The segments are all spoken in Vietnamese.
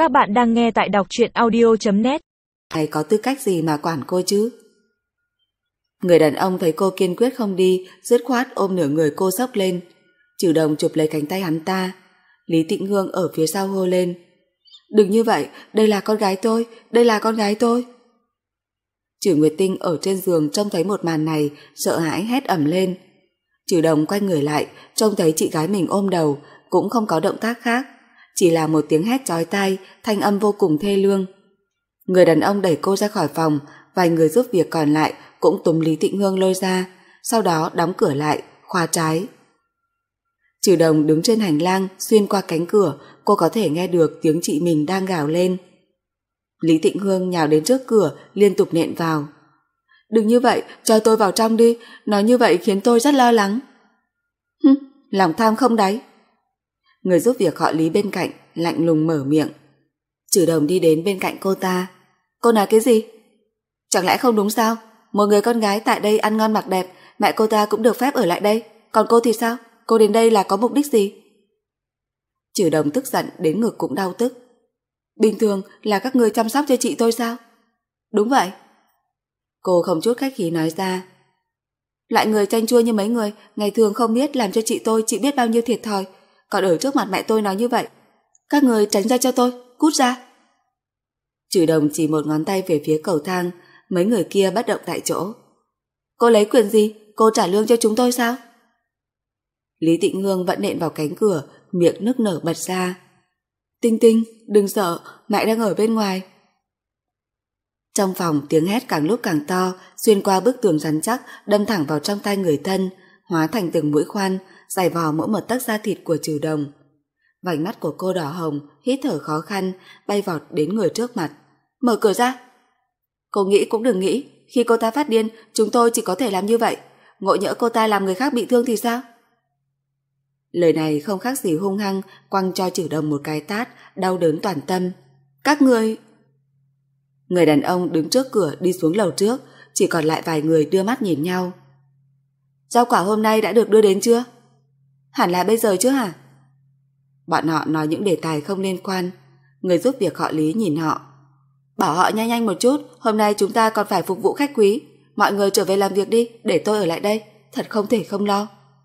Các bạn đang nghe tại đọc truyện audio.net. Này có tư cách gì mà quản cô chứ? Người đàn ông thấy cô kiên quyết không đi, dứt khoát ôm nửa người cô xốc lên. Trừ Đồng chụp lấy cánh tay hắn ta. Lý Tịnh Hương ở phía sau hô lên: "Đừng như vậy, đây là con gái tôi, đây là con gái tôi." Trừ Nguyệt Tinh ở trên giường trông thấy một màn này, sợ hãi hét ầm lên. Trừ Đồng quay người lại, trông thấy chị gái mình ôm đầu, cũng không có động tác khác, chỉ là một tiếng hét chói tai, thanh âm vô cùng thê lương. Người đàn ông đẩy cô ra khỏi phòng, vài người giúp việc còn lại cũng túm Lý Tịnh Hương lôi ra, sau đó đóng cửa lại, khóa trái. Trừ Đồng đứng trên hành lang, xuyên qua cánh cửa, cô có thể nghe được tiếng chị mình đang gào lên. Lý Tịnh Hương nhào đến trước cửa, liên tục nện vào. "Đừng như vậy, cho tôi vào trong đi, nói như vậy khiến tôi rất lo lắng." Lòng tham không đáy. Người giúp việc họ Lý bên cạnh lạnh lùng mở miệng. Trừ Đồng đi đến bên cạnh cô ta. "Cô nói cái gì? Chẳng lẽ không đúng sao? Một người con gái tại đây ăn ngon mặc đẹp, mẹ cô ta cũng được phép ở lại đây, còn cô thì sao? Cô đến đây là có mục đích gì?" Trừ Đồng tức giận đến ngực cũng đau tức. "Bình thường là các người chăm sóc cho chị tôi sao?" "Đúng vậy." Cô không chút khách khí nói ra. "Lại người chanh chua như mấy người, ngày thường không biết làm cho chị biết bao nhiêu thiệt thòi, còn ở trước mặt mẹ tôi nói như vậy. Các người tránh ra cho tôi, cút ra." Trừ Đồng chỉ một ngón tay về phía cầu thang, mấy người kia bất động tại chỗ. "Cô lấy quyền gì? Cô trả lương cho chúng tôi sao?" Lý Tịnh Hương vẫn nện vào cánh cửa, miệng nức nở bật ra. "Tinh Tinh, đừng sợ, mẹ đang ở bên ngoài." Trong phòng tiếng hét càng lúc càng to, xuyên qua bức tường rắn chắc, đâm thẳng vào trong tai người thân, hóa thành từng mũi khoan, giày vò mỗi một tấc da thịt của Trừ Đồng. Vành mắt của cô đỏ hồng, hít thở khó khăn, bay vọt đến người trước mặt. "Mở cửa ra." "Cô nghĩ cũng đừng nghĩ, khi cô ta phát điên, chúng tôi chỉ có thể làm như vậy. Ngộ nhỡ cô ta làm người khác bị thương thì sao?" Lời này không khác gì hung hăng, quăng cho Trừ Đồng một cái tát, đau đớn toàn tâm. "Các người..." Người đàn ông đứng trước cửa đi xuống lầu trước, chỉ còn lại vài người đưa mắt nhìn nhau. "Rau quả hôm nay đã được đưa đến chưa?" "Hẳn là bây giờ chứ hả?" Bọn họ nói những đề tài không liên quan. Người giúp việc họ Lý nhìn họ. "Bảo họ nhanh nhanh một chút, hôm nay chúng ta còn phải phục vụ khách quý. Mọi người trở về làm việc đi, để tôi ở lại đây, thật không thể không lo."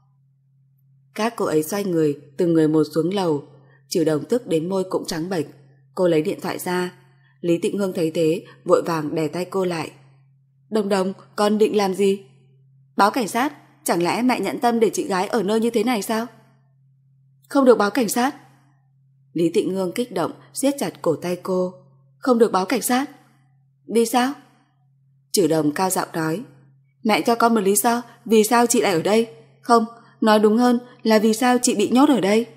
Các cô ấy xoay người, từng người một xuống lầu. Trừ Đồng tức đến môi cũng trắng bệch. Cô lấy điện thoại ra. Lý Tịnh Hương thấy thế, vội vàng đè tay cô lại. "Đồng Đồng, con định làm gì?" "Báo cảnh sát, chẳng lẽ mẹ nhận tâm để chị gái ở nơi như thế này sao?" "Không được báo cảnh sát." Lý Tịnh Hương kích động, siết chặt cổ tay cô. "Không được báo cảnh sát." "Vì sao?" Trừ Đồng cao giọng nói. "Mẹ cho con một lý do vì sao chị lại ở đây. Không, nói đúng hơn là vì sao chị bị nhốt ở đây."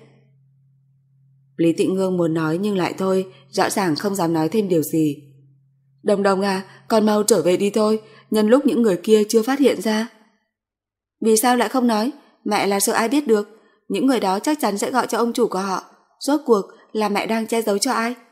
Lý Tịnh Hương muốn nói nhưng lại thôi, rõ ràng không dám nói thêm điều gì. "Đồng Đồng à, con mau trở về đi thôi, nhân lúc những người kia chưa phát hiện ra." "Vì sao lại không nói? Mẹ là sợ ai biết được. Những người đó chắc chắn sẽ gọi cho ông chủ của họ. Rốt cuộc là mẹ đang che giấu cho ai?"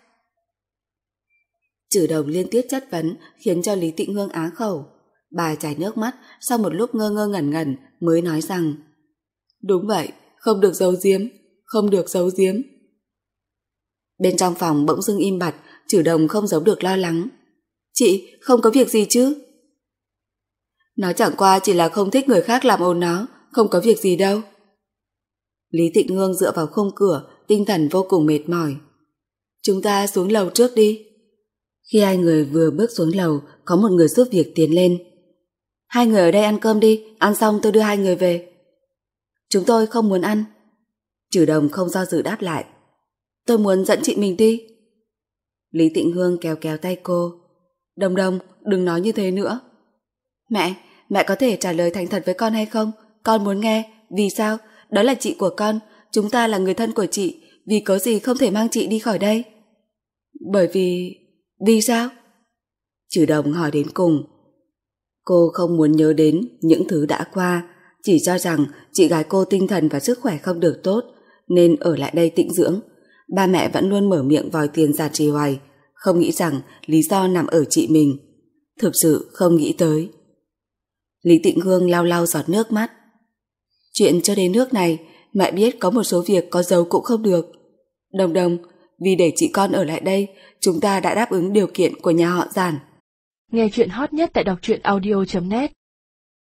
Trừ Đồng liên tiếp chất vấn khiến cho Lý Tịnh Hương á khẩu. Bà chảy nước mắt, sau một lúc ngơ ngơ ngẩn ngẩn mới nói rằng: "Đúng vậy, không được giấu giếm, không được giấu giếm." Bên trong phòng bỗng dưng im bặt, Trừ Đồng không giấu được lo lắng. "Chị, không có việc gì chứ?" "Nó chẳng qua chỉ là không thích người khác làm ồn nó, không có việc gì đâu." Lý Tịnh Hương dựa vào khung cửa, tinh thần vô cùng mệt mỏi. "Chúng ta xuống lầu trước đi." Khi hai người vừa bước xuống lầu, có một người giúp việc tiến lên. "Hai người ở đây ăn cơm đi, ăn xong tôi đưa hai người về." "Chúng tôi không muốn ăn." Trừ Đồng không do dự đáp lại. "Tôi muốn dẫn chị mình đi." Lý Tịnh Hương kéo kéo tay cô. "Đồng Đồng, đừng nói như thế nữa." Mẹ có thể trả lời thành thật với con hay không? Con muốn nghe, vì sao? Đó là chị của con, chúng ta là người thân của chị, vì có gì không thể mang chị đi khỏi đây?" "Bởi vì... Vì sao?" Trừ Đồng hỏi đến cùng. Cô không muốn nhớ đến những thứ đã qua, chỉ cho rằng chị gái cô tinh thần và sức khỏe không được tốt, nên ở lại đây tĩnh dưỡng. Ba mẹ vẫn luôn mở miệng vòi tiền giả trì hoài, không nghĩ rằng lý do nằm ở chị mình. Thực sự không nghĩ tới. Lý Tịnh Hương lau lau giọt nước mắt. "Chuyện cho đến nước này, mẹ biết có một số việc có giấu cũng không được. Đồng Đồng, Vì để chị con ở lại đây, chúng ta đã đáp ứng điều kiện của nhà họ Giản. Nghe chuyện hot nhất tại đọc truyện audio.net